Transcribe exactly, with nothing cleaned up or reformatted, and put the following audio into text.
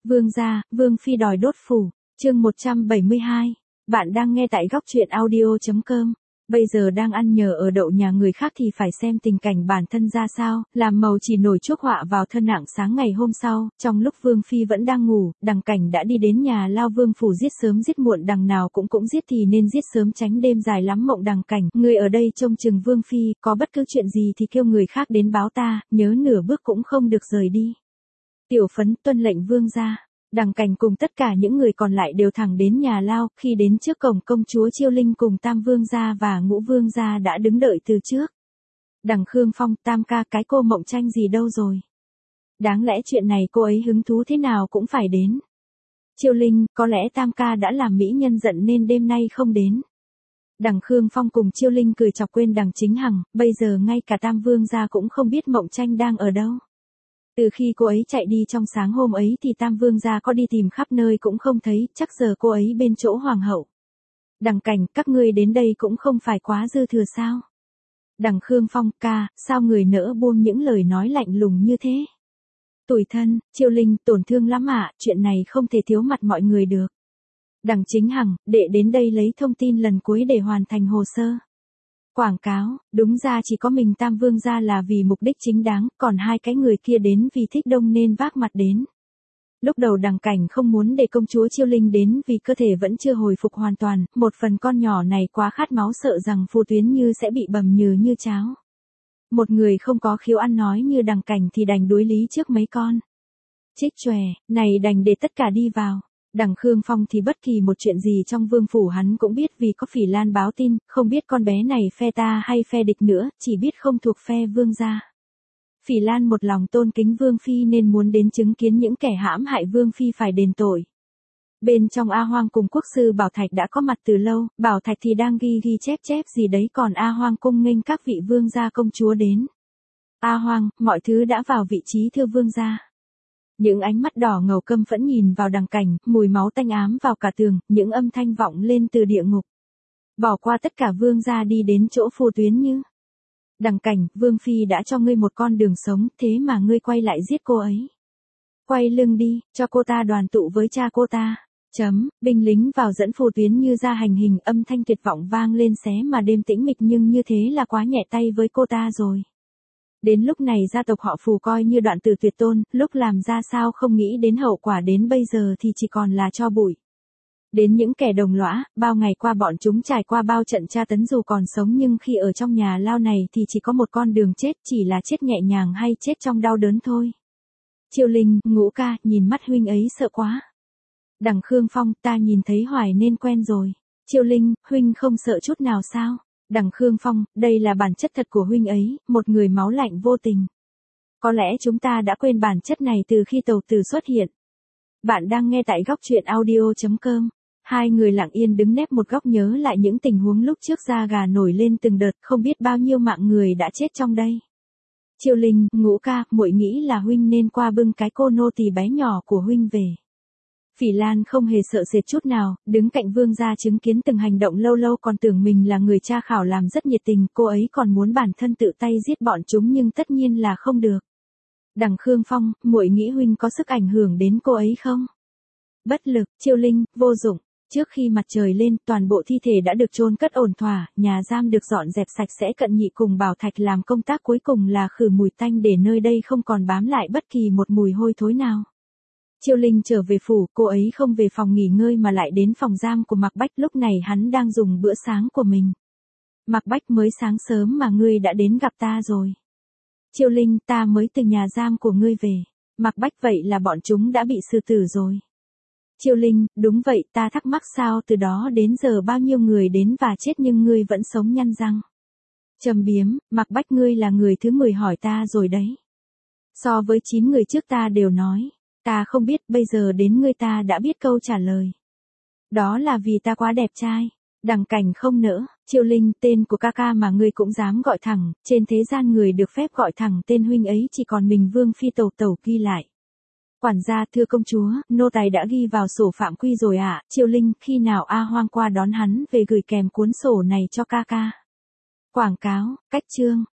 Vương gia, Vương phi đòi đốt phủ, chương một trăm bảy mươi hai. Bạn đang nghe tại góc truyện audio chấm com. Bây giờ đang ăn nhờ ở đậu nhà người khác thì phải xem tình cảnh bản thân ra sao, làm màu chỉ nổi chuốc họa vào thân nặng. Sáng ngày hôm sau, trong lúc Vương phi vẫn đang ngủ, Đằng Cảnh đã đi đến nhà lao Vương phủ. Giết sớm giết muộn đằng nào cũng cũng giết thì nên giết sớm tránh đêm dài lắm mộng. Đằng Cảnh, người ở đây trông chừng Vương phi, có bất cứ chuyện gì thì kêu người khác đến báo ta, nhớ nửa bước cũng không được rời đi. Tiểu Phấn tuân lệnh vương gia. Đằng Cảnh cùng tất cả những người còn lại đều thẳng đến nhà lao. Khi đến trước cổng, công chúa Chiêu Linh cùng Tam vương gia và Ngũ vương gia đã đứng đợi từ trước. Đằng Khương Phong, Tam ca, cái cô Mộng Tranh gì đâu rồi? Đáng lẽ chuyện này cô ấy hứng thú thế nào cũng phải đến. Chiêu Linh, có lẽ Tam ca đã làm mỹ nhân giận nên đêm nay không đến. Đằng Khương Phong cùng Chiêu Linh cười chọc quên Đằng Chính Hằng, bây giờ ngay cả Tam vương gia cũng không biết Mộng Tranh đang ở đâu. Từ khi cô ấy chạy đi trong sáng hôm ấy thì Tam vương gia có đi tìm khắp nơi cũng không thấy, chắc giờ cô ấy bên chỗ hoàng hậu. Đằng Cảnh, các ngươi đến đây cũng không phải quá dư thừa sao? Đằng Khương Phong, ca, sao người nỡ buông những lời nói lạnh lùng như thế? Tủi thân, Chiêu Linh, tổn thương lắm ạ, chuyện này không thể thiếu mặt mọi người được. Đằng Chính Hằng, đệ đến đây lấy thông tin lần cuối để hoàn thành hồ sơ. Quảng cáo, đúng ra chỉ có mình Tam vương gia là vì mục đích chính đáng, còn hai cái người kia đến vì thích đông nên vác mặt đến. Lúc đầu Đằng Cảnh không muốn để công chúa Chiêu Linh đến vì cơ thể vẫn chưa hồi phục hoàn toàn, một phần con nhỏ này quá khát máu sợ rằng Phù Tuyến Như sẽ bị bầm nhừ như cháo. Một người không có khiếu ăn nói như Đằng Cảnh thì đành đối lý trước mấy con. Chích chòe, này đành để tất cả đi vào. Đằng Khương Phong thì bất kỳ một chuyện gì trong vương phủ hắn cũng biết vì có Phỉ Lan báo tin, không biết con bé này phe ta hay phe địch nữa, chỉ biết không thuộc phe vương gia. Phỉ Lan một lòng tôn kính vương phi nên muốn đến chứng kiến những kẻ hãm hại vương phi phải đền tội. Bên trong A Hoang cùng quốc sư Bảo Thạch đã có mặt từ lâu, Bảo Thạch thì đang ghi ghi chép chép gì đấy, còn A Hoang cung nghênh các vị vương gia công chúa đến. A Hoang, mọi thứ đã vào vị trí thưa vương gia. Những ánh mắt đỏ ngầu căm phẫn nhìn vào Đằng Cảnh, mùi máu tanh ám vào cả tường, những âm thanh vọng lên từ địa ngục. Bỏ qua tất cả vương gia đi đến chỗ Phù Tuyến Như. Đằng Cảnh, vương phi đã cho ngươi một con đường sống, thế mà ngươi quay lại giết cô ấy. Quay lưng đi, cho cô ta đoàn tụ với cha cô ta. Chấm, binh lính vào dẫn Phù Tuyến Như ra hành hình, âm thanh tuyệt vọng vang lên xé mà đêm tĩnh mịch, nhưng như thế là quá nhẹ tay với cô ta rồi. Đến lúc này gia tộc họ Phù coi như đoạn tử tuyệt tôn, lúc làm ra sao không nghĩ đến hậu quả, đến bây giờ thì chỉ còn là tro bụi. Đến những kẻ đồng lõa, bao ngày qua bọn chúng trải qua bao trận tra tấn dù còn sống, nhưng khi ở trong nhà lao này thì chỉ có một con đường chết, chỉ là chết nhẹ nhàng hay chết trong đau đớn thôi. Chiêu Linh, Ngũ ca, nhìn mắt huynh ấy sợ quá. Đằng Khương Phong, ta nhìn thấy hoài nên quen rồi. Chiêu Linh, huynh không sợ chút nào sao? Đằng Khương Phong, đây là bản chất thật của huynh ấy, một người máu lạnh vô tình. Có lẽ chúng ta đã quên bản chất này từ khi Tầu Tử xuất hiện. Bạn đang nghe tại góc truyện audio chấm com. Hai người lặng yên đứng nép một góc nhớ lại những tình huống lúc trước, da gà nổi lên từng đợt, không biết bao nhiêu mạng người đã chết trong đây. Chiêu Linh, Ngũ ca, muội nghĩ là huynh nên qua bưng cái cô nô tỳ bé nhỏ của huynh về. Phỉ Lan không hề sợ sệt chút nào, đứng cạnh vương gia chứng kiến từng hành động, lâu lâu còn tưởng mình là người tra khảo làm rất nhiệt tình, cô ấy còn muốn bản thân tự tay giết bọn chúng nhưng tất nhiên là không được. Đằng Khương Phong, muội nghĩ huynh có sức ảnh hưởng đến cô ấy không? Bất lực, Chiêu Linh, vô dụng. Trước khi mặt trời lên, toàn bộ thi thể đã được chôn cất ổn thỏa, nhà giam được dọn dẹp sạch sẽ, Cận Nhị cùng Bảo Thạch làm công tác cuối cùng là khử mùi tanh để nơi đây không còn bám lại bất kỳ một mùi hôi thối nào. Chiêu Linh trở về phủ, cô ấy không về phòng nghỉ ngơi mà lại đến phòng giam của Mạc Bách, lúc này hắn đang dùng bữa sáng của mình. Mạc Bách, mới sáng sớm mà ngươi đã đến gặp ta rồi. Chiêu Linh, ta mới từ nhà giam của ngươi về. Mạc Bách, vậy là bọn chúng đã bị xử tử rồi. Chiêu Linh, đúng vậy, ta thắc mắc sao từ đó đến giờ bao nhiêu người đến và chết nhưng ngươi vẫn sống nhăn răng. Trầm biếm, Mạc Bách, ngươi là người thứ mười hỏi ta rồi đấy. So với chín người trước ta đều nói. Ta không biết, bây giờ đến ngươi ta đã biết câu trả lời. Đó là vì ta quá đẹp trai. Đằng Cảnh không nỡ. Chiêu Linh, tên của ca ca mà ngươi cũng dám gọi thẳng, trên thế gian người được phép gọi thẳng tên huynh ấy chỉ còn mình vương phi Tầu Tẩu ghi lại. Quản gia, thưa công chúa, nô tài đã ghi vào sổ phạm quy rồi ạ. Chiêu Linh, khi nào A Hoang qua đón hắn về gửi kèm cuốn sổ này cho ca ca. Quảng cáo, cách chương.